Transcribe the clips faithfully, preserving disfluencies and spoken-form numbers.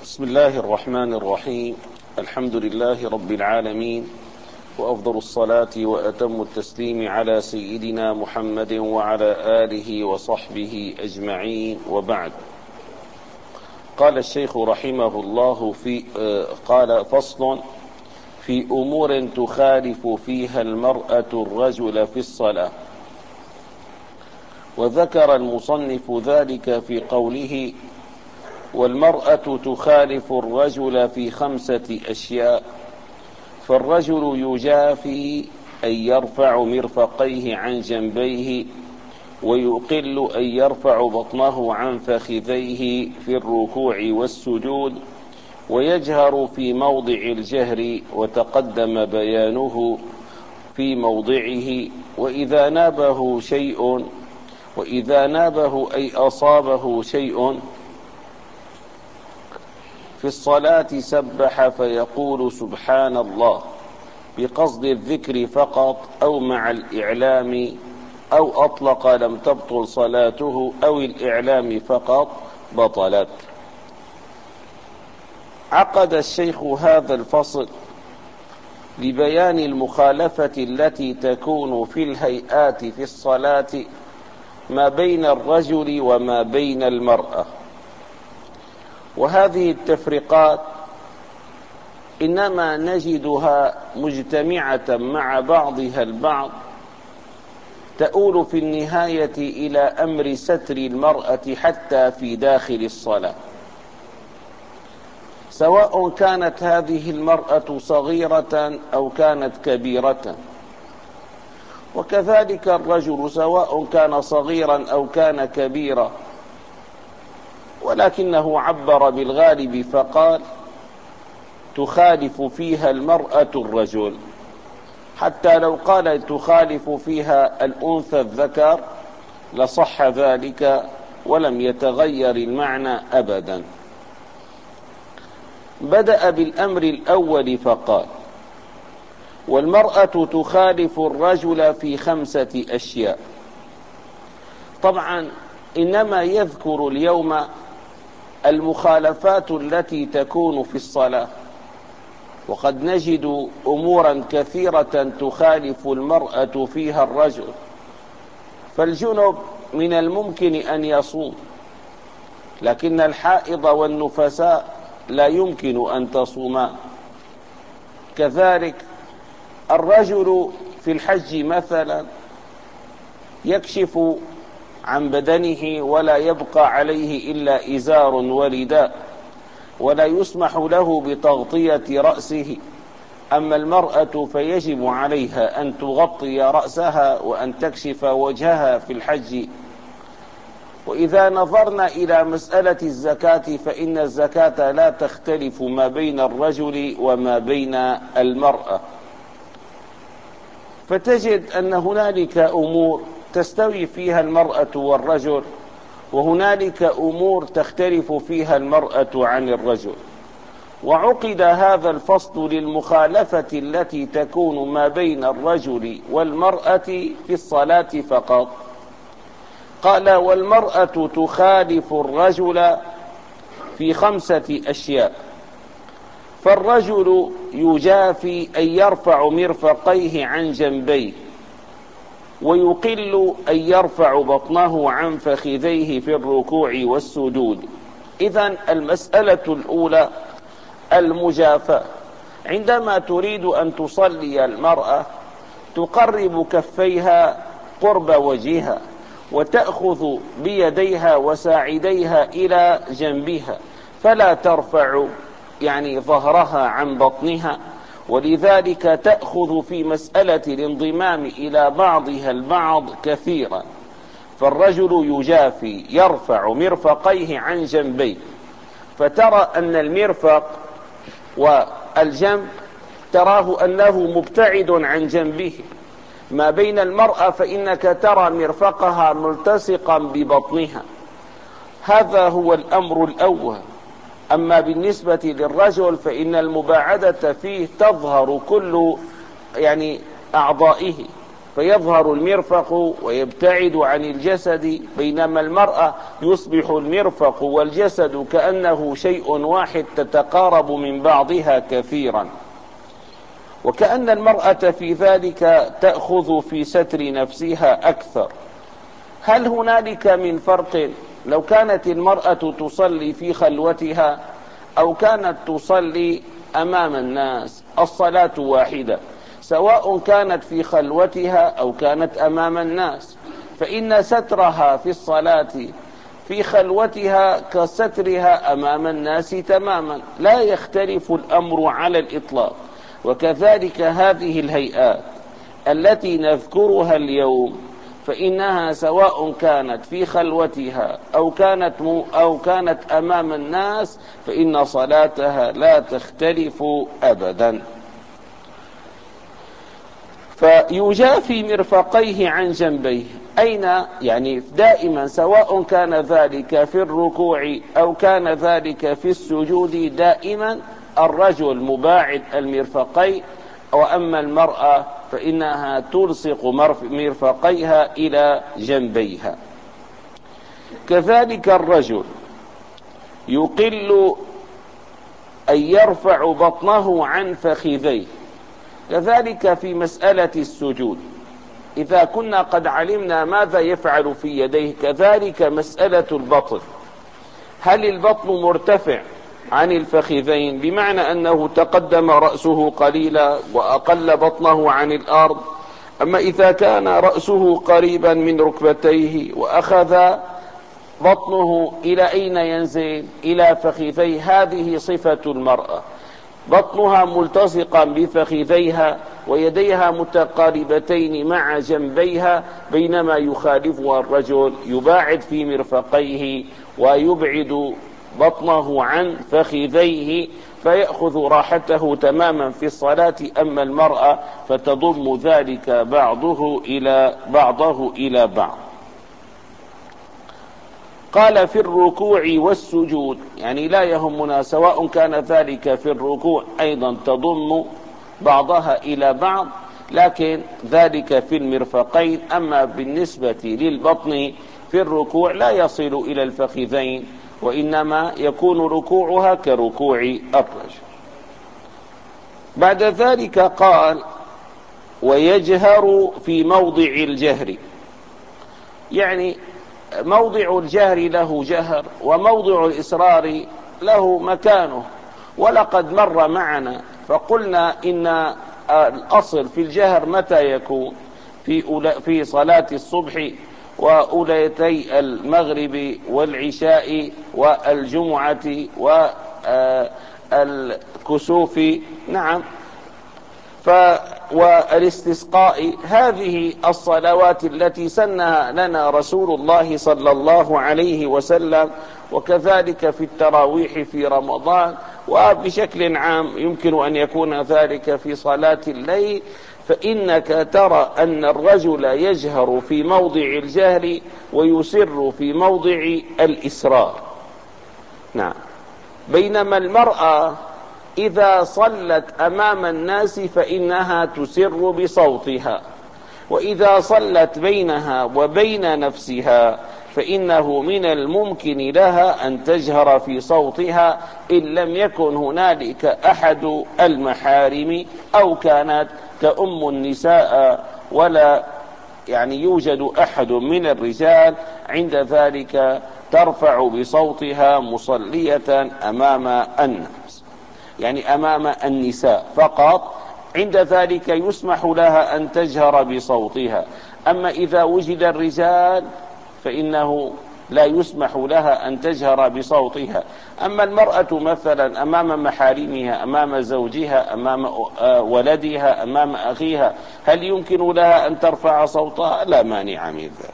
بسم الله الرحمن الرحيم. الحمد لله رب العالمين، وأفضل الصلاة وأتم التسليم على سيدنا محمد وعلى آله وصحبه أجمعين، وبعد. قال الشيخ رحمه الله في قال فصل في أمور تخالف فيها المرأة الرجل في الصلاة. وذكر المصنف ذلك في قوله: والمرأة تخالف الرجل في خمسة أشياء. فالرجل يجافي أن يرفع مرفقيه عن جنبيه، ويقل أن يرفع بطنه عن فخذيه في الركوع والسجود، ويجهر في موضع الجهر وتقدم بيانه في موضعه. وإذا نابه شيء وإذا نابه أي أصابه شيء في الصلاة سبح فيقول سبحان الله بقصد الذكر فقط، أو مع الإعلام، أو أطلق لم تبطل صلاته، أو الإعلام فقط بطلت. عقد الشيخ هذا الفصل لبيان المخالفة التي تكون في الهيئات في الصلاة ما بين الرجل وما بين المرأة. وهذه التفرقات إنما نجدها مجتمعة مع بعضها البعض، تؤول في النهاية إلى أمر ستر المرأة حتى في داخل الصلاة، سواء كانت هذه المرأة صغيرة أو كانت كبيرة، وكذلك الرجل سواء كان صغيرا أو كان كبيرا، ولكنه عبر بالغالب فقال تخالف فيها المرأة الرجل، حتى لو قال تخالف فيها الأنثى الذكر لصح ذلك ولم يتغير المعنى أبدا. بدأ بالأمر الأول فقال: والمرأة تخالف الرجل في خمسة أشياء. طبعا إنما يذكر اليوم المخالفات التي تكون في الصلاة، وقد نجد أمورا كثيرة تخالف المرأة فيها الرجل. فالجنب من الممكن أن يصوم، لكن الحائض والنفساء لا يمكن أن تصوما. كذلك الرجل في الحج مثلا يكشف عن بدنه ولا يبقى عليه إلا إزار ورداء، ولا يسمح له بتغطية رأسه. أما المرأة فيجب عليها أن تغطي رأسها وأن تكشف وجهها في الحج. وإذا نظرنا إلى مسألة الزكاة فإن الزكاة لا تختلف ما بين الرجل وما بين المرأة، فتجد أن هنالك أمور تستوي فيها المرأة والرجل، وهنالك أمور تختلف فيها المرأة عن الرجل. وعقد هذا الفصل للمخالفة التي تكون ما بين الرجل والمرأة في الصلاة فقط. قال: والمرأة تخالف الرجل في خمسة أشياء. فالرجل يجافي أن يرفع مرفقيه عن جنبيه، ويقل أن يرفع بطنه عن فخذيه في الركوع والسجود. إذن المسألة الأولى المجافاة. عندما تريد أن تصلي المرأة تقرب كفيها قرب وجهها، وتأخذ بيديها وساعديها إلى جنبها، فلا ترفع يعني ظهرها عن بطنها. ولذلك تأخذ في مسألة الانضمام إلى بعضها البعض كثيرا. فالرجل يجافي يرفع مرفقيه عن جنبيه، فترى أن المرفق والجنب تراه أنه مبتعد عن جنبه. ما بين المرأة فإنك ترى مرفقها ملتصقا ببطنها. هذا هو الأمر الأول. أما بالنسبة للرجل فإن المباعدة فيه تظهر كل يعني أعضائه، فيظهر المرفق ويبتعد عن الجسد، بينما المرأة يصبح المرفق والجسد كأنه شيء واحد تتقارب من بعضها كثيرا، وكأن المرأة في ذلك تأخذ في ستر نفسها أكثر. هل هنالك من فرق لو كانت المرأة تصلي في خلوتها أو كانت تصلي أمام الناس؟ الصلاة واحدة سواء كانت في خلوتها أو كانت أمام الناس، فإن سترها في الصلاة في خلوتها كسترها أمام الناس تماما، لا يختلف الأمر على الإطلاق. وكذلك هذه الهيئات التي نذكرها اليوم فإنها سواء كانت في خلوتها أو كانت أو كانت أمام الناس فإن صلاتها لا تختلف أبدا. فيجافي مرفقيه عن جنبيه، أين يعني دائما سواء كان ذلك في الركوع أو كان ذلك في السجود، دائما الرجل مباعد المرفقين، وأما المرأة فإنها تلصق مرفقيها إلى جنبيها. كذلك الرجل يقل أن يرفع بطنه عن فخذيه، كذلك في مسألة السجود إذا كنا قد علمنا ماذا يفعل في يديه، كذلك مسألة البطن، هل البطن مرتفع عن الفخذين بمعنى أنه تقدم رأسه قليلا وأقل بطنه عن الأرض، أما إذا كان رأسه قريبا من ركبتيه وأخذ بطنه إلى أين ينزل؟ إلى فخذيه. هذه صفة المرأة، بطنها ملتصقا بفخذيها ويديها متقاربتين مع جنبيها، بينما يخالفها الرجل يباعد في مرفقيه ويبعد بطنه عن فخذيه فيأخذ راحته تماما في الصلاة، أما المرأة فتضم ذلك بعضه إلى بعضه إلى بعض. قال في الركوع والسجود، يعني لا يهمنا سواء كان ذلك في الركوع أيضا تضم بعضها إلى بعض، لكن ذلك في المرفقين. أما بالنسبة للبطن في الركوع لا يصل إلى الفخذين، وإنما يكون ركوعها كركوع الرجل. بعد ذلك قال ويجهر في موضع الجهر، يعني موضع الجهر له جهر وموضع الإسرار له مكانه، ولقد مر معنا فقلنا إن الأصل في الجهر متى يكون؟ في في صلاة الصبح وأوليتي المغرب والعشاء والجمعة والكسوف، نعم، ف والاستسقاء. هذه الصلوات التي سنها لنا رسول الله صلى الله عليه وسلم، وكذلك في التراويح في رمضان، وبشكل عام يمكن أن يكون ذلك في صلاة الليل. فإنك ترى أن الرجل يجهر في موضع الجهر ويسر في موضع الإسرار، نعم، بينما المرأة إذا صلت أمام الناس فإنها تسر بصوتها، وإذا صلت بينها وبين نفسها فإنه من الممكن لها أن تجهر في صوتها إن لم يكن هنالك أحد المحارم أو كانت تؤم النساء ولا يعني يوجد أحد من الرجال، عند ذلك ترفع بصوتها مصلية أمام الناس، يعني أمام النساء فقط، عند ذلك يسمح لها أن تجهر بصوتها. أما إذا وجد الرجال فإنه لا يسمح لها أن تجهر بصوتها. أما المرأة مثلا أمام محارمها، أمام زوجها، أمام ولدها، أمام أخيها، هل يمكن لها أن ترفع صوتها؟ لا مانع من ذلك.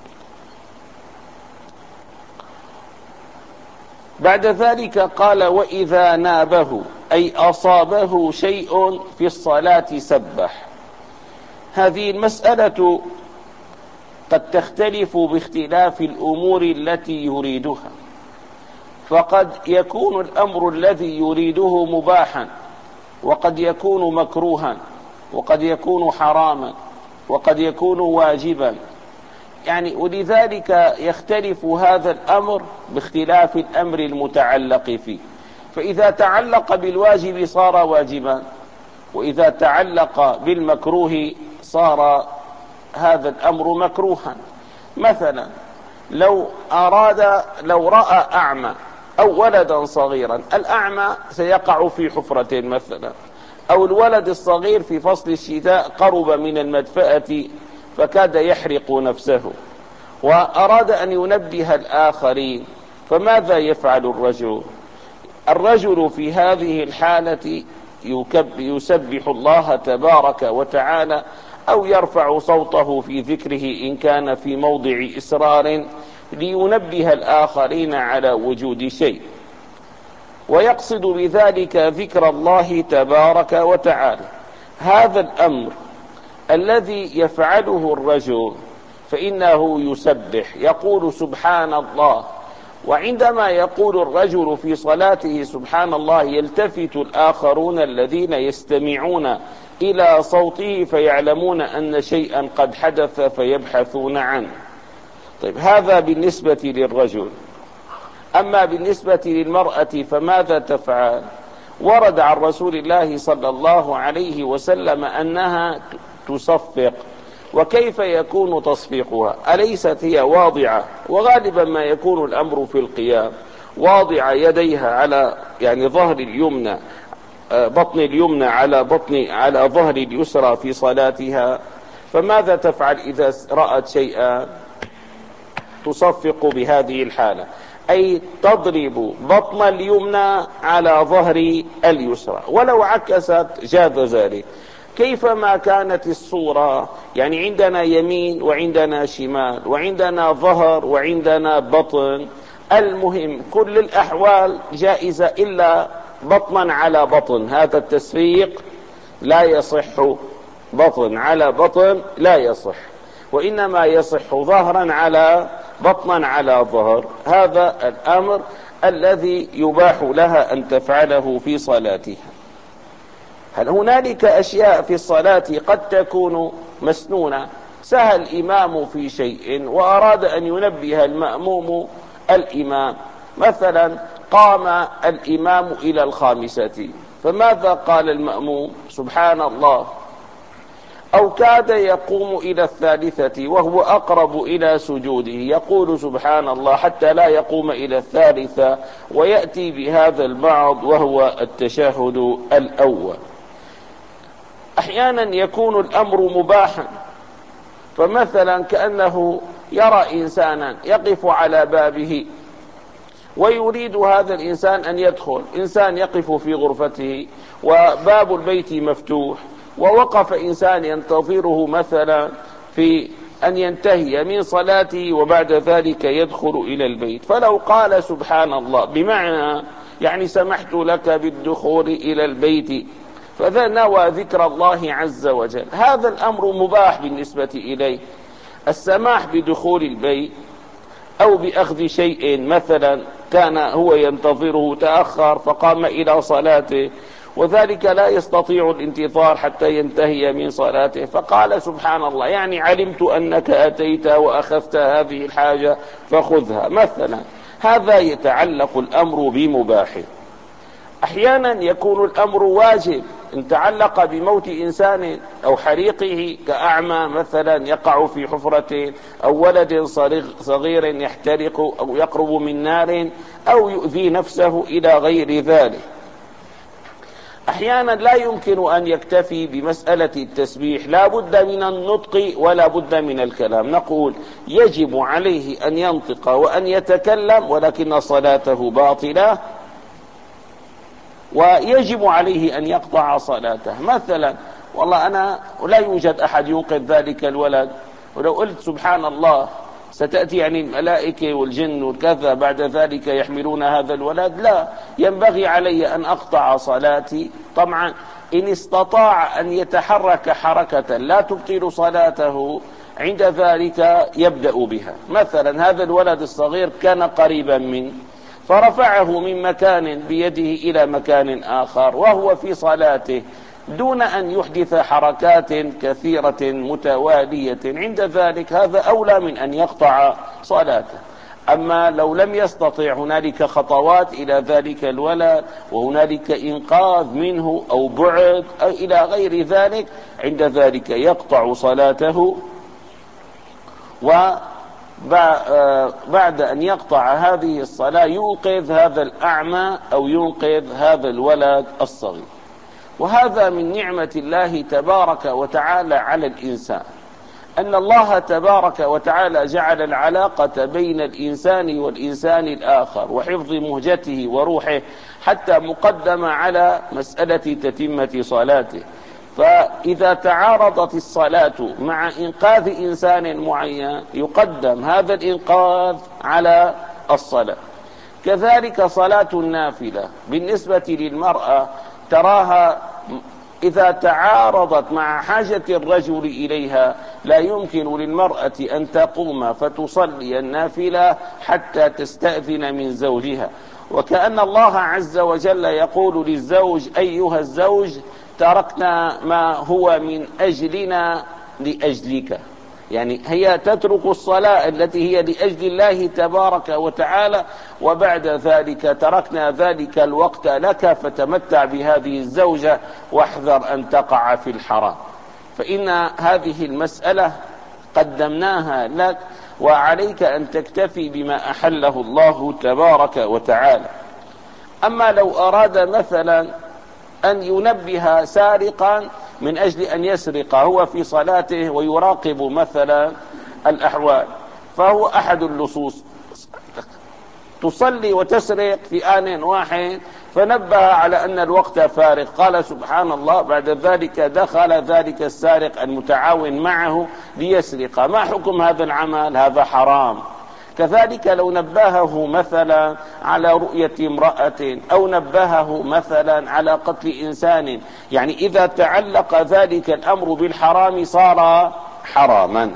بعد ذلك قال وإذا نابه أي أصابه شيء في الصلاة سبح. هذه المسألة قد تختلف باختلاف الأمور التي يريدها، فقد يكون الأمر الذي يريده مباحا، وقد يكون مكروها، وقد يكون حراما، وقد يكون واجبا، يعني ولذلك يختلف هذا الأمر باختلاف الأمر المتعلق فيه. فإذا تعلق بالواجب صار واجبا، وإذا تعلق بالمكروه صار هذا الأمر مكروها. مثلا لو أراد لو رأى أعمى أو ولدا صغيرا، الأعمى سيقع في حفرة مثلا، أو الولد الصغير في فصل الشتاء قرب من المدفأة فكاد يحرق نفسه، وأراد أن ينبه الآخرين، فماذا يفعل الرجل؟ الرجل في هذه الحالة يسبح الله تبارك وتعالى، أو يرفع صوته في ذكره إن كان في موضع إسرار لينبه الآخرين على وجود شيء، ويقصد بذلك ذكر الله تبارك وتعالى. هذا الأمر الذي يفعله الرجل فإنه يسبح، يقول سبحان الله. وعندما يقول الرجل في صلاته سبحان الله يلتفت الآخرون الذين يستمعون إلى صوته فيعلمون أن شيئا قد حدث فيبحثون عنه. طيب هذا بالنسبة للرجل. أما بالنسبة للمرأة فماذا تفعل؟ ورد عن رسول الله صلى الله عليه وسلم أنها تصفق. وكيف يكون تصفيقها؟ أليست هي واضعة، وغالبا ما يكون الأمر في القيام، واضعة يديها على يعني ظهر اليمنى، بطن اليمنى على بطن على ظهر اليسرى في صلاتها. فماذا تفعل إذا رأت شيئا؟ تصفق بهذه الحالة، أي تضرب بطن اليمنى على ظهر اليسرى، ولو عكست جاز ذلك. كيفما كانت الصورة، يعني عندنا يمين وعندنا شمال وعندنا ظهر وعندنا بطن، المهم كل الأحوال جائزة إلا بطنا على بطن. هذا التسفيق لا يصح، بطن على بطن لا يصح، وإنما يصح ظهرا على بطنا على ظهر. هذا الأمر الذي يباح لها أن تفعله في صلاتها. هل هنالك أشياء في الصلاة قد تكون مسنونة؟ سهى الإمام في شيء وأراد أن ينبه المأموم الإمام، مثلا قام الإمام إلى الخامسة، فماذا قال المأموم؟ سبحان الله. أو كاد يقوم إلى الثالثة وهو أقرب إلى سجوده، يقول سبحان الله حتى لا يقوم إلى الثالثة، ويأتي بهذا البعض وهو التشهد الأول. أحيانا يكون الأمر مباحا، فمثلا كأنه يرى إنسانا يقف على بابه ويريد هذا الإنسان أن يدخل، إنسان يقف في غرفته وباب البيت مفتوح، ووقف إنسان ينتظره مثلا في أن ينتهي من صلاته وبعد ذلك يدخل إلى البيت، فلو قال سبحان الله بمعنى يعني سمحت لك بالدخول إلى البيت، فذا نوى ذكر الله عز وجل، هذا الأمر مباح بالنسبة إليه. السماح بدخول البيت أو بأخذ شيء، مثلا كان هو ينتظره تأخر فقام إلى صلاته، وذلك لا يستطيع الانتظار حتى ينتهي من صلاته، فقال سبحان الله يعني علمت أنك أتيت وأخذت هذه الحاجة فخذها مثلا، هذا يتعلق الأمر بمباح. أحيانا يكون الأمر واجب، إن تعلق بموت إنسان أو حريقه كأعمى مثلا يقع في حفرة، أو ولد صغير يحترق أو يقرب من نار أو يؤذي نفسه إلى غير ذلك. أحيانا لا يمكن أن يكتفي بمسألة التسبيح، لا بد من النطق ولا بد من الكلام، نقول يجب عليه أن ينطق وأن يتكلم ولكن صلاته باطلة، ويجب عليه أن يقطع صلاته. مثلا والله أنا لا يوجد أحد ينقذ ذلك الولد، ولو قلت سبحان الله ستأتي يعني الملائكة والجن والكذا بعد ذلك يحملون هذا الولد، لا، ينبغي علي أن أقطع صلاتي. طبعا إن استطاع أن يتحرك حركة لا تبطل صلاته عند ذلك يبدأ بها. مثلا هذا الولد الصغير كان قريبا منه فرفعه من مكان بيده إلى مكان آخر وهو في صلاته، دون أن يحدث حركات كثيرة متوالية، عند ذلك هذا أولى من أن يقطع صلاته. أما لو لم يستطع، هنالك خطوات إلى ذلك الولد وهنالك إنقاذ منه أو بعد أو إلى غير ذلك، عند ذلك يقطع صلاته، وبعد أن يقطع هذه الصلاة ينقذ هذا الأعمى أو ينقذ هذا الولد الصغير. وهذا من نعمة الله تبارك وتعالى على الإنسان، أن الله تبارك وتعالى جعل العلاقة بين الإنسان والإنسان الآخر وحفظ مهجته وروحه حتى مقدمة على مسألة تتمة صلاته. فإذا تعارضت الصلاة مع إنقاذ إنسان معين يقدم هذا الإنقاذ على الصلاة. كذلك صلاة النافلة بالنسبة للمرأة، تراها إذا تعارضت مع حاجة الرجل إليها لا يمكن للمرأة أن تقوم فتصلي النافلة حتى تستأذن من زوجها، وكأن الله عز وجل يقول للزوج: أيها الزوج، تركنا ما هو من أجلنا لأجلك. يعني هي تترك الصلاة التي هي لأجل الله تبارك وتعالى، وبعد ذلك تركنا ذلك الوقت لك، فتمتع بهذه الزوجة واحذر أن تقع في الحرام. فإن هذه المسألة قدمناها لك، وعليك أن تكتفي بما أحله الله تبارك وتعالى. أما لو أراد مثلا أن ينبه سارقا من أجل أن يسرق هو في صلاته ويراقب مثلا الأحوال، فهو أحد اللصوص، تصلي وتسرق في آن واحد، فنبه على أن الوقت فارغ، قال سبحان الله، بعد ذلك دخل ذلك السارق المتعاون معه ليسرق. ما حكم هذا العمل؟ هذا حرام. كذلك لو نبهه مثلا على رؤية امرأة أو نبهه مثلا على قتل إنسان، يعني إذا تعلق ذلك الأمر بالحرام صار حراما.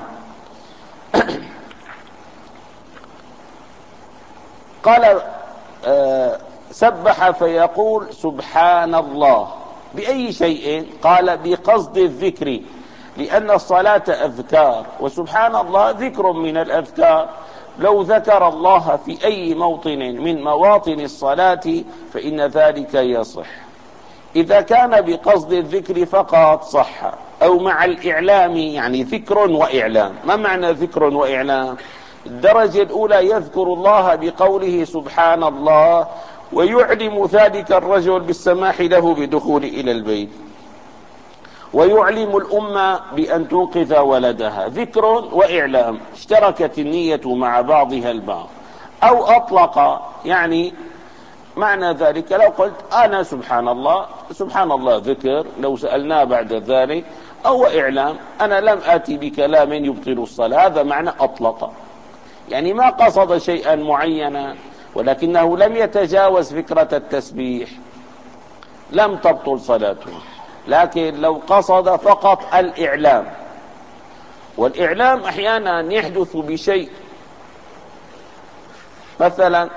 قال آه سبح فيقول سبحان الله بأي شيء؟ قال بقصد الذكر، لأن الصلاة أذكار، وسبحان الله ذكر من الأذكار. لو ذكر الله في أي موطن من مواطن الصلاة فإن ذلك يصح. إذا كان بقصد الذكر فقط صح، أو مع الإعلام، يعني ذكر وإعلام. ما معنى ذكر وإعلام؟ الدرجة الأولى يذكر الله بقوله سبحان الله، ويعلم ذلك الرجل بالسماح له بدخول إلى البيت، ويعلم الأمة بأن تنقذ ولدها. ذكر وإعلام، اشتركت النية مع بعضها البعض. أو أطلق، يعني معنى ذلك لو قلت أنا سبحان الله، سبحان الله ذكر، لو سألناه بعد ذلك، أو إعلام، أنا لم آتي بكلام يبطل الصلاة، هذا معنى أطلق، يعني ما قصد شيئا معينا ولكنه لم يتجاوز فكرة التسبيح، لم تبطل صلاته. لكن لو قصد فقط الإعلام، والإعلام أحيانا يحدث بشيء، مثلا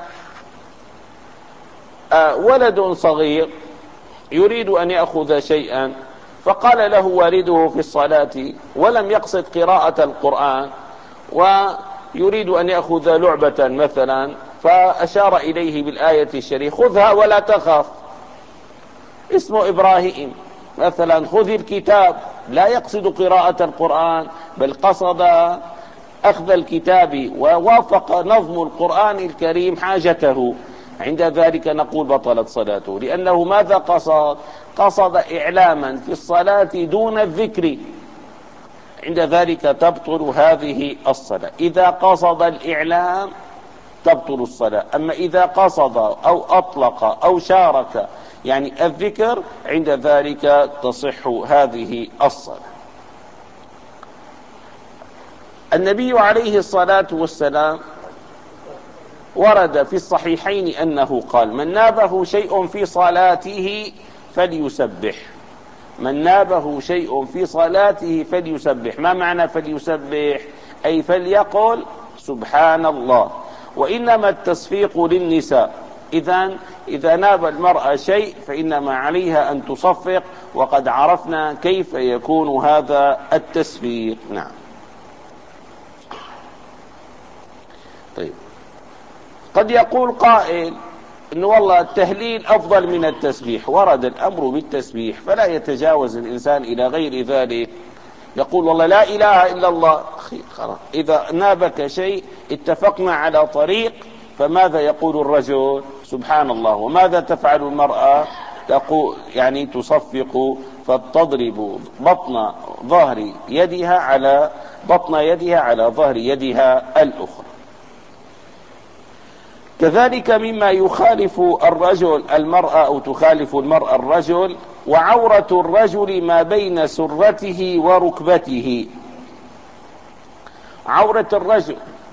آه ولد صغير يريد أن يأخذ شيئا، فقال له والده في الصلاة ولم يقصد قراءة القرآن، ويريد أن يأخذ لعبة مثلا، فأشار إليه بالآية الشريفة: خذها ولا تخف، اسمه إبراهيم مثلا، خذ الكتاب، لا يقصد قراءة القرآن بل قصد أخذ الكتاب، ووافق نظم القرآن الكريم حاجته. عند ذلك نقول بطلت صلاته، لأنه ماذا قصد؟ قصد إعلاما في الصلاة دون الذكر، عند ذلك تبطل هذه الصلاة. إذا قصد الإعلام تبطل الصلاة. أما إذا قصد أو أطلق أو شارك، يعني الذكر، عند ذلك تصح هذه الصلاة. النبي عليه الصلاة والسلام ورد في الصحيحين أنه قال: من نابه شيء في صلاته فليسبح. من نابه شيء في صلاته فليسبح. ما معنى فليسبح؟ أي فليقل سبحان الله. وإنما التصفيق للنساء، إذن إذا ناب المرأة شيء فإنما عليها أن تصفق، وقد عرفنا كيف يكون هذا التسبيق. نعم. طيب، قد يقول قائل إنه والله التهليل أفضل من التسبيح، ورد الأمر بالتسبيح فلا يتجاوز الإنسان إلى غير ذلك. يقول والله لا إله إلا الله، إذا نابك شيء اتفقنا على طريق، فماذا يقول الرجل؟ سبحان الله. وماذا تفعل المرأة؟ تقول يعني تصفق، فتضرب بطن ظهر يدها على بطن يدها على ظهر يدها الأخرى. كذلك مما يخالف الرجل المرأة أو تخالف المرأة الرجل، وعورة الرجل ما بين سرته وركبته. عورة الرجل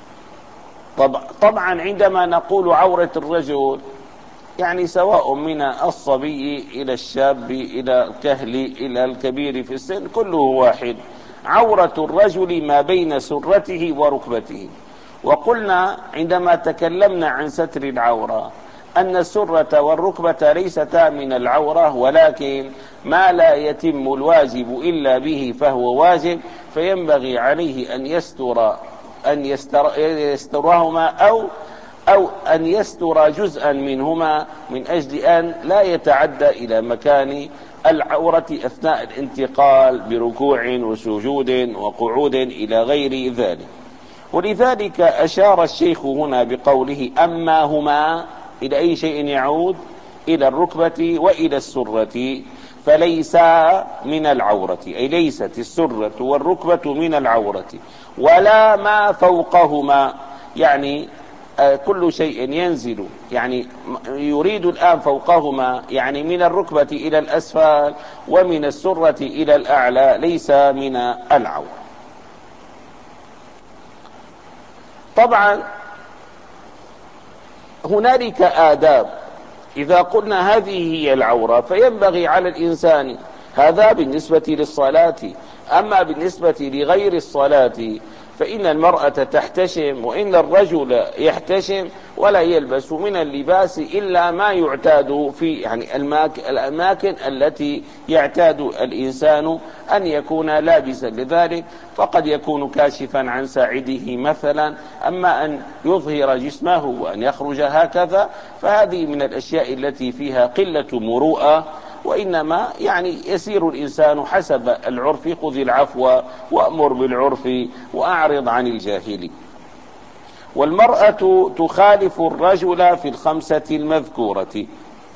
طبعا عندما نقول عورة الرجل يعني سواء من الصبي إلى الشاب إلى الكهل إلى الكبير في السن كله واحد. عورة الرجل ما بين سرته وركبته. وقلنا عندما تكلمنا عن ستر العورة أن السرة والركبة ليستا من العورة، ولكن ما لا يتم الواجب إلا به فهو واجب، فينبغي عليه أن يستر أن يستر يسترهما أو أو أن يستر جزءا منهما من أجل أن لا يتعدى إلى مكان العورة أثناء الانتقال بركوع وسجود وقعود إلى غير ذلك. ولذلك أشار الشيخ هنا بقوله أما هما، إلى أي شيء يعود؟ إلى الركبة وإلى السرة، فليس من العورة، أي ليست السرة والركبة من العورة، ولا ما فوقهما، يعني كل شيء ينزل، يعني يريد الآن فوقهما يعني من الركبة إلى الأسفل ومن السرة إلى الأعلى ليس من العورة. طبعا هنالك آداب. إذا قلنا هذه هي العورة فينبغي على الإنسان، هذا بالنسبة للصلاة. أما بالنسبة لغير الصلاة فإن المرأة تحتشم وإن الرجل يحتشم ولا يلبس من اللباس إلا ما يعتاد في يعني الأماكن التي يعتاد الإنسان أن يكون لابسا لذلك، فقد يكون كاشفا عن ساعده مثلا. أما أن يظهر جسمه وأن يخرج هكذا فهذه من الأشياء التي فيها قلة مروءة، وإنما يعني يسير الإنسان حسب العرف. خذ العفو وأمر بالعرف وأعرض عن الجاهل. والمرأة تخالف الرجل في الخمسة المذكورة.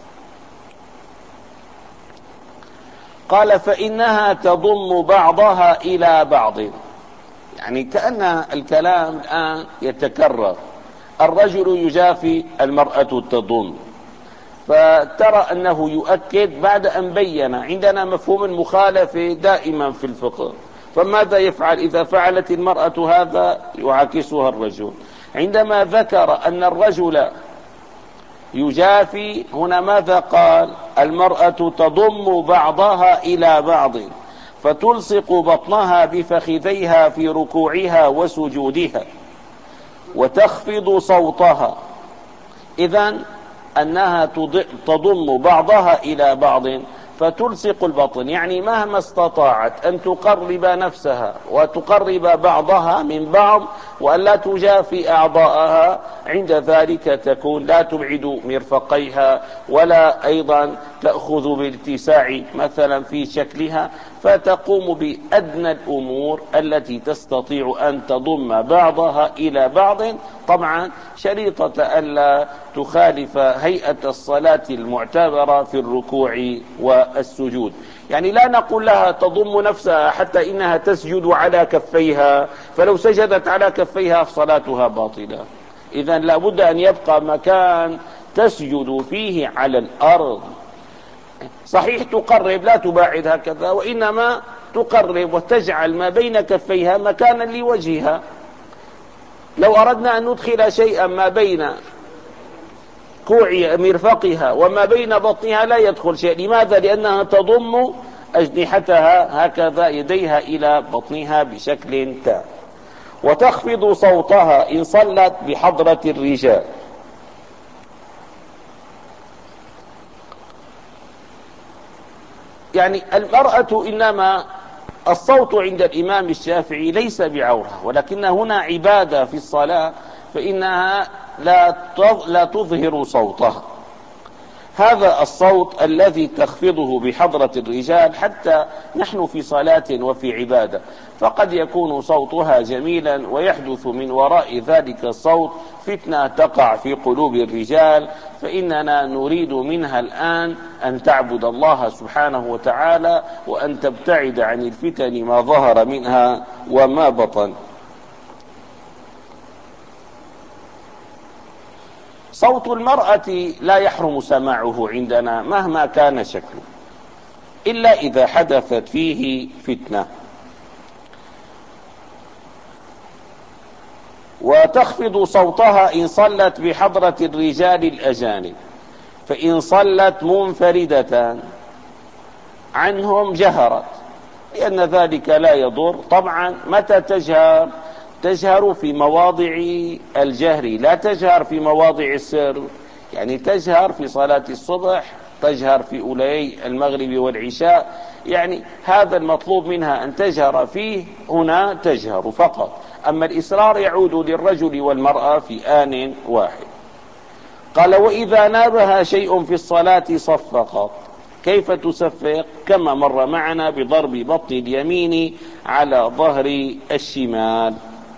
قال فإنها تضم بعضها إلى بعض، يعني كأن الكلام الآن يتكرر. الرجل يجافي، المرأة تضم، فترى أنه يؤكد بعد أن بين. عندنا مفهوم المخالفة دائما في الفقه، فماذا يفعل إذا فعلت المرأة هذا؟ يعاكسها الرجل. عندما ذكر أن الرجل يجافي هنا ماذا قال؟ المرأة تضم بعضها إلى بعض فتلصق بطنها بفخذيها في ركوعها وسجودها وتخفض صوتها. إذن أنها تضم بعضها إلى بعض فتلصق البطن، يعني مهما استطاعت أن تقرب نفسها وتقرب بعضها من بعض وأن لا تجافي أعضاءها، عند ذلك تكون لا تبعد مرفقيها ولا أيضا تأخذ بالاتساع مثلا في شكلها، فتقوم بأدنى الأمور التي تستطيع أن تضم بعضها إلى بعض، طبعا شريطة ألا تخالف هيئة الصلاة المعتبرة في الركوع والسجود. يعني لا نقول لها تضم نفسها حتى إنها تسجد على كفيها، فلو سجدت على كفيها فصلاتها باطلة. إذن لابد أن يبقى مكان تسجد فيه على الأرض. صحيح تقرب، لا تباعد هكذا، وإنما تقرب وتجعل ما بين كفيها مكانا لوجهها. لو أردنا أن ندخل شيئا ما بين كوع مرفقها وما بين بطنها لا يدخل شيء. لماذا؟ لأنها تضم أجنحتها هكذا، يديها إلى بطنها بشكل تام. وتخفض صوتها إن صلت بحضرة الرجال. يعني المرأة إنما الصوت عند الإمام الشافعي ليس بعورة، ولكن هنا عبادة في الصلاة، فإنها لا لا تظهر صوتها. هذا الصوت الذي تخفضه بحضرة الرجال، حتى نحن في صلاة وفي عبادة فقد يكون صوتها جميلا ويحدث من وراء ذلك الصوت فتنة تقع في قلوب الرجال، فإننا نريد منها الآن أن تعبد الله سبحانه وتعالى، وأن تبتعد عن الفتن ما ظهر منها وما بطن. صوت المرأة لا يحرم سماعه عندنا مهما كان شكله، إلا إذا حدثت فيه فتنة. وتخفض صوتها إن صلت بحضرة الرجال الأجانب، فإن صلت منفردة عنهم جهرت، لأن ذلك لا يضر. طبعا متى تجهر؟ تجهر في مواضع الجهر، لا تجهر في مواضع السر. يعني تجهر في صلاة الصبح، تجهر في أولي المغرب والعشاء، يعني هذا المطلوب منها أن تجهر فيه، هنا تجهر فقط. أما الإسرار يعود للرجل والمرأة في آن واحد. قال: وإذا نابها شيء في الصلاة صفقت. كيف تصفق؟ كما مر معنا بضرب بطن اليمين على ظهر الشمال.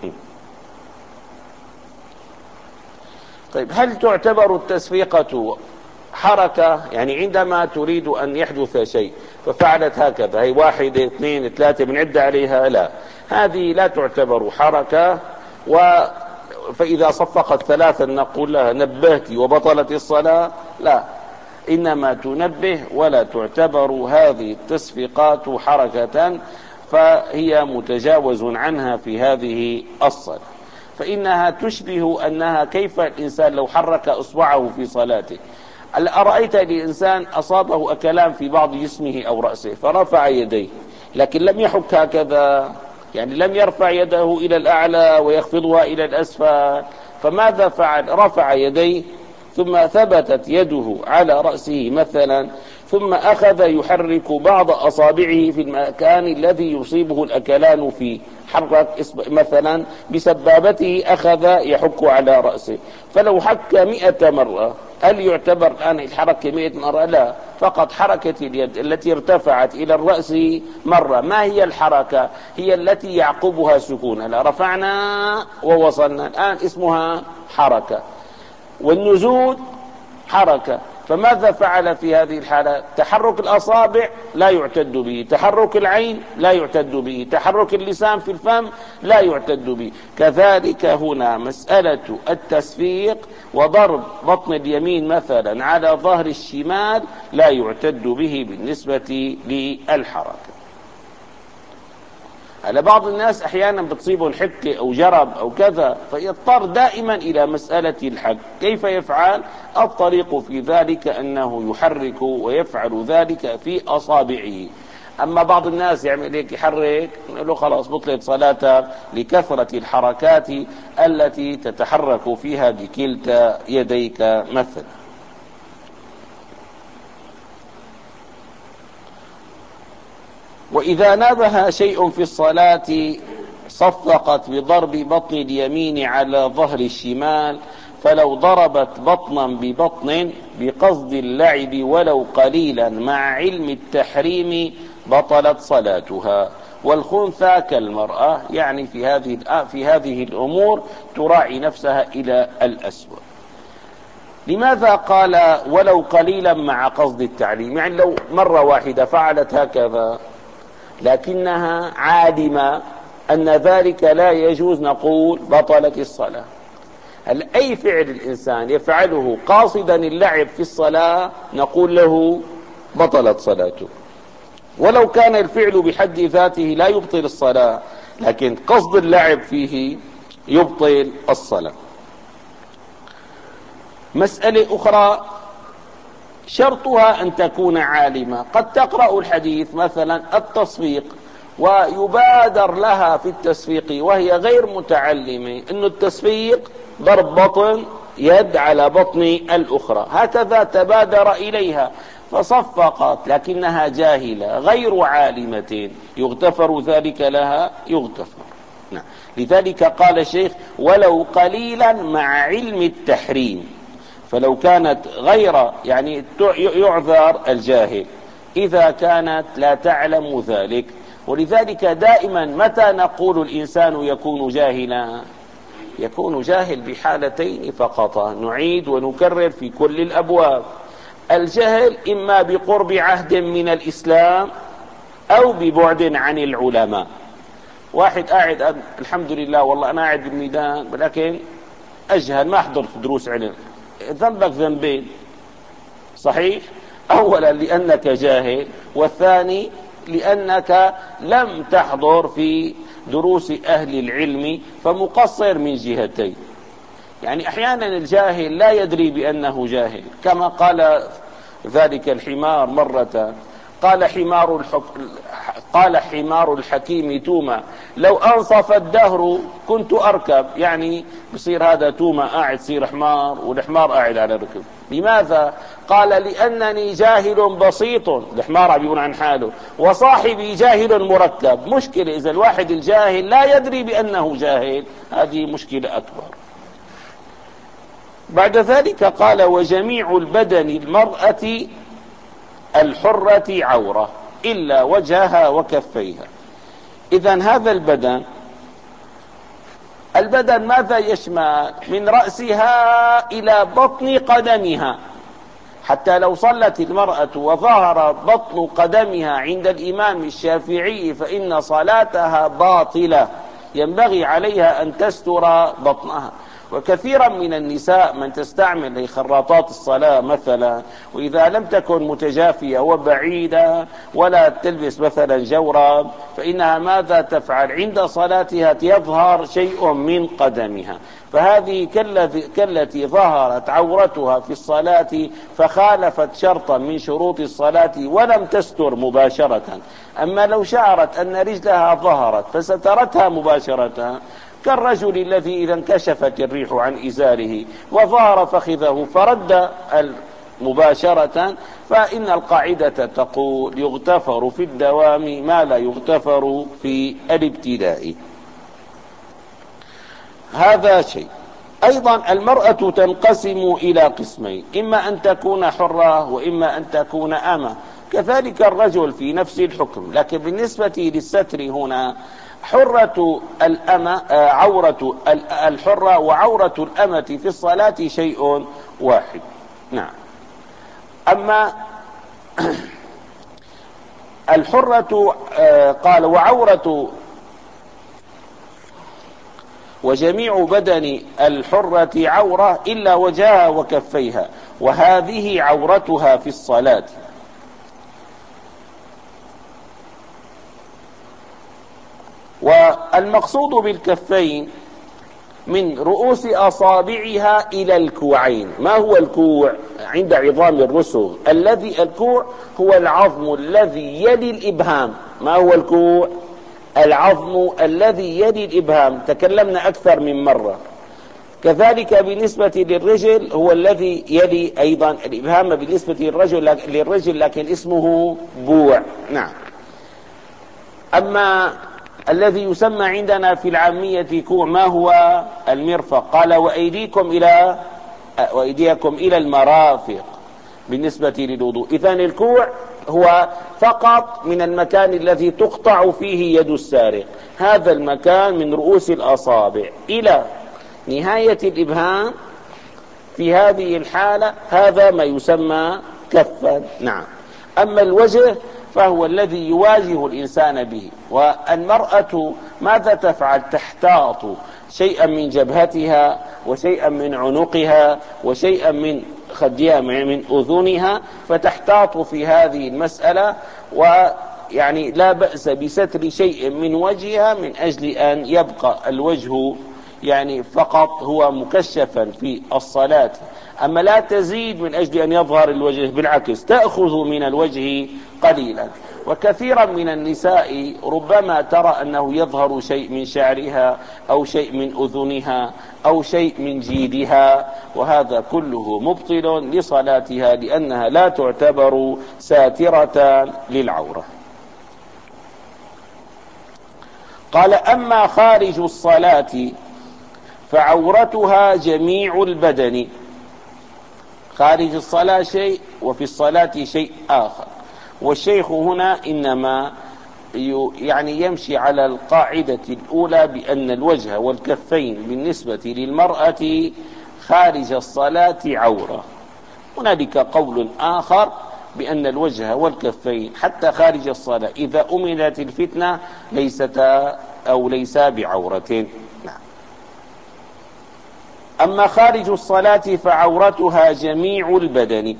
طيب، هل تعتبر التصفيقة حركة؟ يعني عندما تريد أن يحدث شيء ففعلت هكذا، هي واحد اثنين ثلاثة بنعد عليها، لا، هذه لا تعتبر حركة. و فإذا صفقت ثلاثا نقول لها نبهت وبطلت الصلاة؟ لا، إنما تنبه، ولا تعتبر هذه التصفيقات حركة، فهي متجاوز عنها في هذه الصلاة. فإنها تشبه أنها كيف الإنسان لو حرك إصبعه في صلاته. أرأيت الإنسان أصابه أكلام في بعض جسمه أو رأسه فرفع يديه، لكن لم يحك هكذا، يعني لم يرفع يده إلى الأعلى ويخفضها إلى الأسفل. فماذا فعل؟ رفع يديه، ثم ثبتت يده على رأسه مثلا، ثم أخذ يحرك بعض أصابعه في المكان الذي يصيبه الأكلان فيه. حرك مثلا بسبابته، أخذ يحك على رأسه. فلو حك مئة مرة هل يعتبر الآن الحركة مئة مرة؟ لا، فقط حركة اليد التي ارتفعت إلى الرأس مرة. ما هي الحركة؟ هي التي يعقبها سكون. لا، رفعنا ووصلنا، الآن اسمها حركة. والنزول حركة. فماذا فعل في هذه الحالة؟ تحرك الأصابع لا يعتد به، تحرك العين لا يعتد به، تحرك اللسان في الفم لا يعتد به. كذلك هنا مسألة التصفيق وضرب بطن اليمين مثلا على ظهر الشمال لا يعتد به بالنسبة للحركة. على بعض الناس أحيانا بتصيبه الحكة أو جرب أو كذا، فيضطر دائما إلى مسألة الحك. كيف يفعل؟ الطريق في ذلك أنه يحرك ويفعل ذلك في أصابعه. أما بعض الناس يعمل هيك، يحرك، نقول له خلاص بطلت صلاتك لكثرة الحركات التي تتحرك فيها بكلتا يديك مثلا. وإذا نابها شيء في الصلاة صفقت بضرب بطن اليمين على ظهر الشمال، فلو ضربت بطنا ببطن بقصد اللعب ولو قليلا مع علم التحريم بطلت صلاتها. والخنثى كالمرأة، يعني في هذه في هذه الأمور تراعي نفسها إلى الأسوأ. لماذا قال ولو قليلا مع قصد التعليم؟ يعني لو مرة واحدة فعلت هكذا لكنها عالمة أن ذلك لا يجوز، نقول بطلت الصلاة. هل أي فعل الإنسان يفعله قاصدا اللعب في الصلاة نقول له بطلت صلاته، ولو كان الفعل بحد ذاته لا يبطل الصلاة، لكن قصد اللعب فيه يبطل الصلاة. مسألة أخرى شرطها أن تكون عالمة. قد تقرأ الحديث مثلا التصفيق ويبادر لها في التصفيق وهي غير متعلمة أن التصفيق ضرب بطن يد على بطن الأخرى، هكذا تبادر إليها، فصفقت لكنها جاهلة غير عالمة يغتفر ذلك لها؟ يغتفر. نعم. لذلك قال الشيخ ولو قليلا مع علم التحريم، فلو كانت غير يعني يعذر الجاهل إذا كانت لا تعلم ذلك. ولذلك دائما متى نقول الإنسان يكون جاهلا؟ يكون جاهل بحالتين فقط، نعيد ونكرر في كل الأبواب. الجهل إما بقرب عهد من الإسلام أو ببعد عن العلماء. واحد قاعد الحمد لله والله أنا قاعد بالميدان ولكن أجهل ما أحضر في دروس علم، ذنبك ذنبين، صحيح؟ أولا لأنك جاهل، والثاني لأنك لم تحضر في دروس أهل العلم فمقصر من جهتين. يعني أحيانا الجاهل لا يدري بأنه جاهل، كما قال ذلك الحمار مرة، قال حمار الحك... قال حمار الحكيم توما لو أنصف الدهر كنت أركب. يعني بصير هذا توما قاعد صير حمار والحمار قاعد على ركب. لماذا؟ قال لأنني جاهل بسيط، الحمار عم يقول عن حاله، وصاحبي جاهل مركب. مشكلة إذا الواحد الجاهل لا يدري بأنه جاهل، هذه مشكلة أكبر. بعد ذلك قال وجميع البدن المرأة الحرة عورة إلا وجهها وكفيها. إذن هذا البدن البدن ماذا يشمل؟ من رأسها إلى بطن قدمها. حتى لو صلت المرأة وظهر بطن قدمها عند الإمام الشافعي فإن صلاتها باطلة، ينبغي عليها أن تستر بطنها. وكثيرا من النساء من تستعمل خراطات الصلاة مثلا، وإذا لم تكن متجافية وبعيدة ولا تلبس مثلا جورب فإنها ماذا تفعل؟ عند صلاتها يظهر شيء من قدمها، فهذه كالتي ظهرت عورتها في الصلاة فخالفت شرطا من شروط الصلاة ولم تستر مباشرة. أما لو شعرت أن رجلها ظهرت فسترتها مباشرة، كالرجل الذي إذا انكشفت الريح عن إزاره وظهر فخذه فرد مباشرة، فإن القاعدة تقول يغتفر في الدوام ما لا يغتفر في الابتداء. هذا شيء. أيضا المرأة تنقسم إلى قسمين، إما أن تكون حرة وإما أن تكون أمة، كذلك الرجل في نفس الحكم. لكن بالنسبة للستر هنا حرة الأمة عورة الحرة وعورة الأمة في الصلاة شيء واحد. نعم. أما الحرة قال وعورة وجميع بدن الحرة عورة إلا وجهها وكفيها، وهذه عورتها في الصلاة. والمقصود بالكفين من رؤوس أصابعها إلى الكوعين. ما هو الكوع؟ عند عظام الرسغ الذي الكوع هو العظم الذي يلي الإبهام. ما هو الكوع؟ العظم الذي يلي الإبهام، تكلمنا أكثر من مرة. كذلك بالنسبة للرجل هو الذي يلي أيضا الإبهام بالنسبة للرجل, للرجل لكن اسمه بوع. نعم. أما الذي يسمى عندنا في العامية كوع ما هو؟ المرفق. قال وأيديكم إلى وأيديكم إلى المرافق بالنسبة للوضوء. إذن الكوع هو فقط من المكان الذي تقطع فيه يد السارق، هذا المكان من رؤوس الأصابع إلى نهاية الإبهام. في هذه الحالة هذا ما يسمى كفا. نعم. أما الوجه فهو الذي يواجه الإنسان به. والمرأة ماذا تفعل؟ تحتاط شيئا من جبهتها وشيئا من عنقها وشيئا من خدها من أذنها، فتحتاط في هذه المسألة، ويعني لا بأس بستر شيء من وجهها من أجل أن يبقى الوجه يعني فقط هو مكشفا في الصلاة، أما لا تزيد من أجل أن يظهر الوجه، بالعكس تأخذ من الوجه قليلا. وكثيرا من النساء ربما ترى أنه يظهر شيء من شعرها أو شيء من أذنها أو شيء من جيدها، وهذا كله مبطل لصلاتها لأنها لا تعتبر ساترة للعورة. قال: أما خارج الصلاة فعورتها جميع البدن. خارج الصلاة شيء وفي الصلاة شيء آخر، والشيخ هنا إنما يعني يمشي على القاعدة الأولى بأن الوجه والكفين بالنسبة للمرأة خارج الصلاة عورة. هنالك قول آخر بأن الوجه والكفين حتى خارج الصلاة إذا أمنت الفتنة ليستا أو ليسا بعورة. نعم. أما خارج الصلاة فعورتها جميع البدن.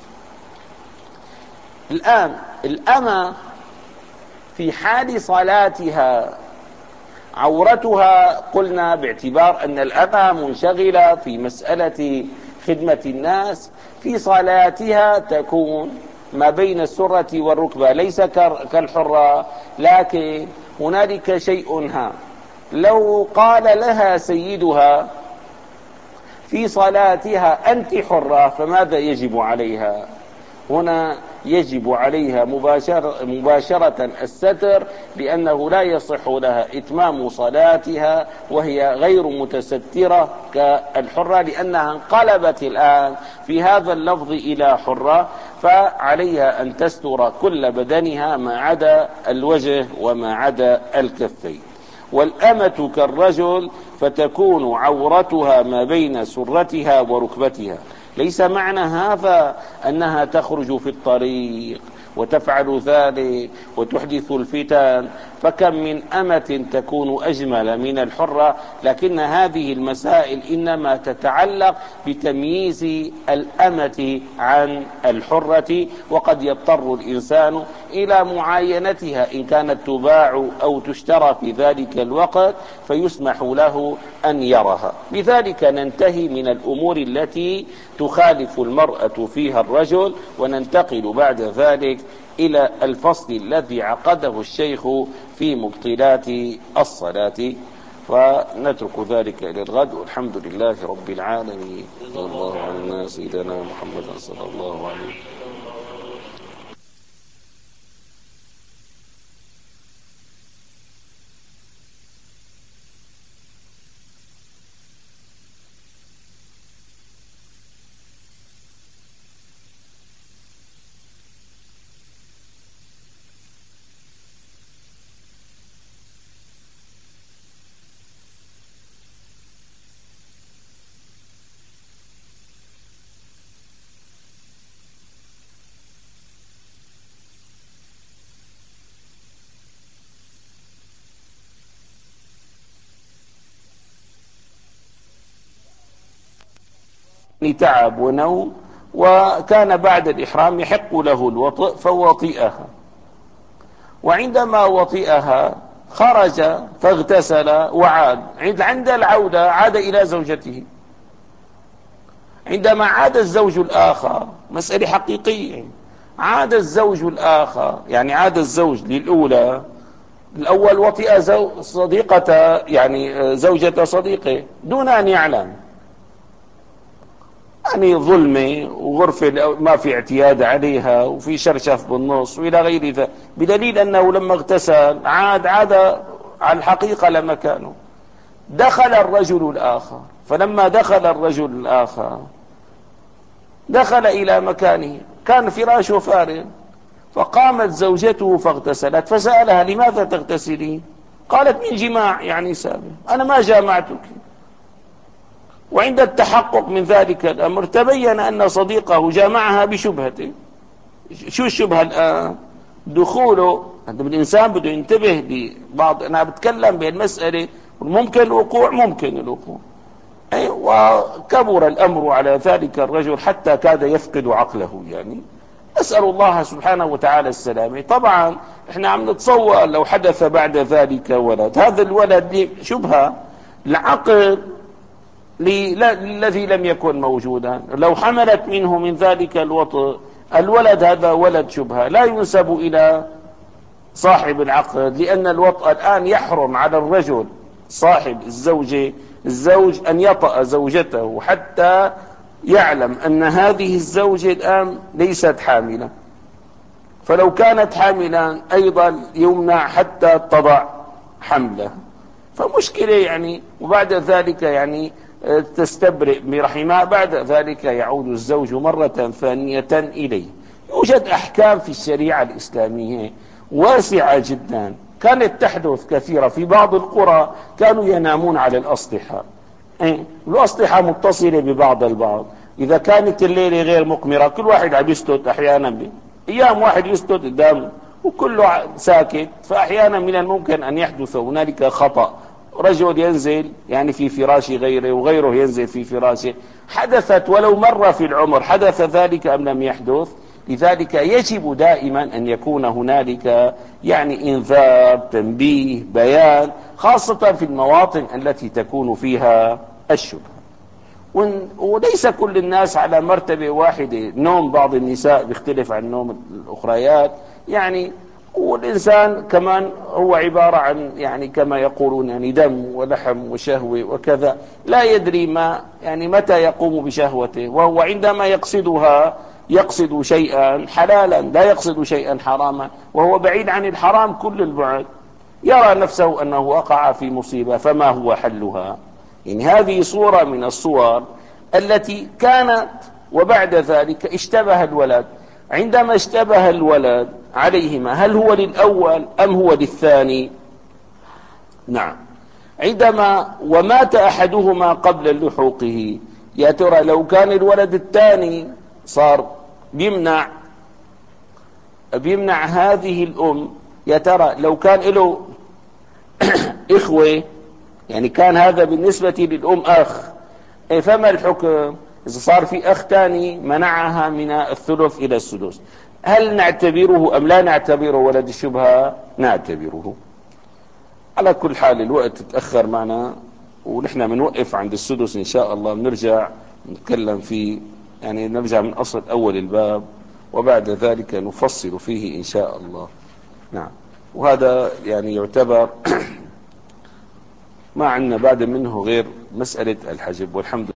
الآن الأمة في حال صلاتها عورتها، قلنا باعتبار أن الأمة منشغلة في مسألة خدمة الناس، في صلاتها تكون ما بين السرة والركبة، ليس كالحرة، لكن هنالك شيء ها لو قال لها سيدها في صلاتها أنت حرة، فماذا يجب عليها؟ هنا يجب عليها مباشرة, مباشرة الستر، لأنه لا يصح لها إتمام صلاتها وهي غير متسترة كالحرة، لأنها انقلبت الآن في هذا اللفظ إلى حرة، فعليها أن تستر كل بدنها ما عدا الوجه وما عدا الكفين. والأمة كالرجل فتكون عورتها ما بين سرتها وركبتها. ليس معنى هذا أنها تخرج في الطريق وتفعل ذلك وتحدث الفتن، فكم من أمة تكون أجمل من الحرة، لكن هذه المسائل إنما تتعلق بتمييز الأمة عن الحرة، وقد يضطر الإنسان إلى معاينتها إن كانت تباع أو تشترى في ذلك الوقت فيسمح له أن يرها. بذلك ننتهي من الأمور التي تخالف المرأة فيها الرجل، وننتقل بعد ذلك إلى الفصل الذي عقده الشيخ في مبطلات الصلاة، فنترك ذلك إلى الغد، والحمد لله رب العالمين. صلى الله على سيدنا محمد صلى الله عليه وسلم. تعب ونوم، وكان بعد الإحرام يحق له الوطئ فوطئها، وعندما وطئها خرج فاغتسل وعاد. عند العودة عاد إلى زوجته. عندما عاد الزوج الآخر، مسألة حقيقية، عاد الزوج الآخر يعني عاد الزوج للأولى، الأول وطئ صديقة يعني زوجة صديقه دون أن يعلم، يعني ظلمة وغرفة ما في اعتياد عليها وفي شرشف بالنص وإلى غير ذلك، بدليل أنه لما اغتسل عاد عاد على الحقيقة لمكانه. دخل الرجل الآخر، فلما دخل الرجل الآخر دخل إلى مكانه، كان فراشه فارغ، فقامت زوجته فاغتسلت، فسألها: لماذا تغتسلين؟ قالت: من جماع يعني سابق، أنا ما جامعتك. وعند التحقق من ذلك الأمر تبين أن صديقه جامعها بشبهته. شو الشبهة الآن؟ دخوله. الإنسان بده ينتبه لبعض، أنا بتكلم بالمسألة ممكن الوقوع ممكن الوقوع أي، وكبر الأمر على ذلك الرجل حتى كاد يفقد عقله. يعني أسأل الله سبحانه وتعالى السلامة. طبعا احنا عم نتصور لو حدث بعد ذلك ولد، هذا الولد شبهة، العقل الذي لم يكن موجودا، لو حملت منه من ذلك الوطء الولد، هذا ولد شبهة لا ينسب إلى صاحب العقد، لأن الوطء الآن يحرم على الرجل صاحب الزوجة الزوج أن يطأ زوجته حتى يعلم أن هذه الزوجة الآن ليست حاملة، فلو كانت حاملا أيضا يمنع حتى تضع حمله، فمشكلة يعني. وبعد ذلك يعني تستبرئ برحمها، بعد ذلك يعود الزوج مرة ثانية إليه. يوجد أحكام في الشريعة الإسلامية واسعة جدا، كانت تحدث كثيرة في بعض القرى، كانوا ينامون على الأسطحة، الأسطحة متصلة ببعض البعض، إذا كانت الليلة غير مقمرة كل واحد عم يسكت، أحيانا أيام واحد يسكت قدام وكله ساكت، فأحيانا من الممكن أن يحدث هنالك خطأ، رجل ينزل يعني في فراش غيره وغيره ينزل في فراشه، حدثت ولو مرة في العمر، حدث ذلك أم لم يحدث؟ لذلك يجب دائما أن يكون هنالك يعني إنذار، تنبيه، بيان، خاصة في المواطن التي تكون فيها الشبهة. وليس كل الناس على مرتبة واحدة، نوم بعض النساء بيختلف عن نوم الأخريات يعني، والإنسان كمان هو عبارة عن يعني كما يقولون يعني دم ولحم وشهوة وكذا، لا يدري ما يعني متى يقوم بشهوته، وهو عندما يقصدها يقصد شيئا حلالا لا يقصد شيئا حراما، وهو بعيد عن الحرام كل البعد، يرى نفسه أنه وقع في مصيبة، فما هو حلها؟ يعني هذه صورة من الصور التي كانت، وبعد ذلك اشتبه الولد. عندما اشتبه الولد عليهما، هل هو للأول أم هو للثاني؟ نعم، عندما ومات أحدهما قبل لحوقه، يا ترى لو كان الولد الثاني صار بيمنع بيمنع هذه الأم، يا ترى لو كان له إخوة، يعني كان هذا بالنسبة للأم أخ، فما الحكم إذا صار في أخ تاني منعها من الثلث إلى السدس؟ هل نعتبره أم لا نعتبره ولد الشبهة؟ نعتبره. على كل حال الوقت تأخر معنا، ونحن بنوقف عند السدس إن شاء الله، بنرجع نتكلم فيه يعني نرجع من أصل أول الباب، وبعد ذلك نفصل فيه إن شاء الله. نعم، وهذا يعني يعتبر ما عندنا بعد منه غير مسألة الحجب، والحمد لله.